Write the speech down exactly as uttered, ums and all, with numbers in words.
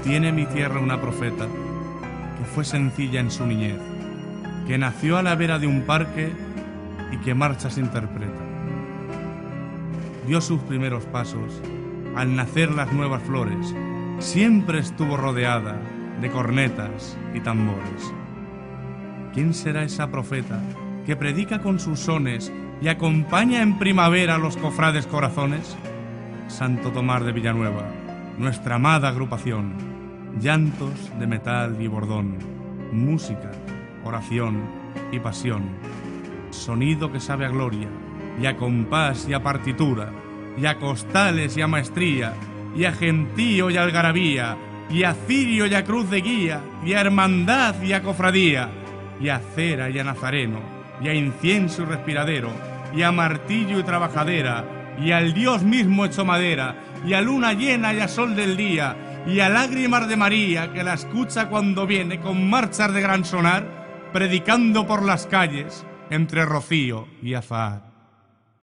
Tiene mi tierra una profeta que fue sencilla en su niñez, que nació a la vera de un parque y que marchas interpreta. Dio sus primeros pasos al nacer las nuevas flores, siempre estuvo rodeada de cornetas y tambores. ¿Quién será esa profeta que predica con sus sones y acompaña en primavera a los cofrades corazones? Santo Tomás de Villanueva, nuestra amada agrupación, llantos de metal y bordón, música, oración y pasión, sonido que sabe a gloria, y a compás y a partitura, y a costales y a maestría, y a gentío y a algarabía, y a cirio y a cruz de guía, y a hermandad y a cofradía, y a cera y a nazareno, y a incienso y respiradero, y a martillo y trabajadera, y al Dios mismo hecho madera, y a luna llena y a sol del día, y a lágrimas de María, que la escucha cuando viene con marchas de gran sonar, predicando por las calles entre rocío y azahar.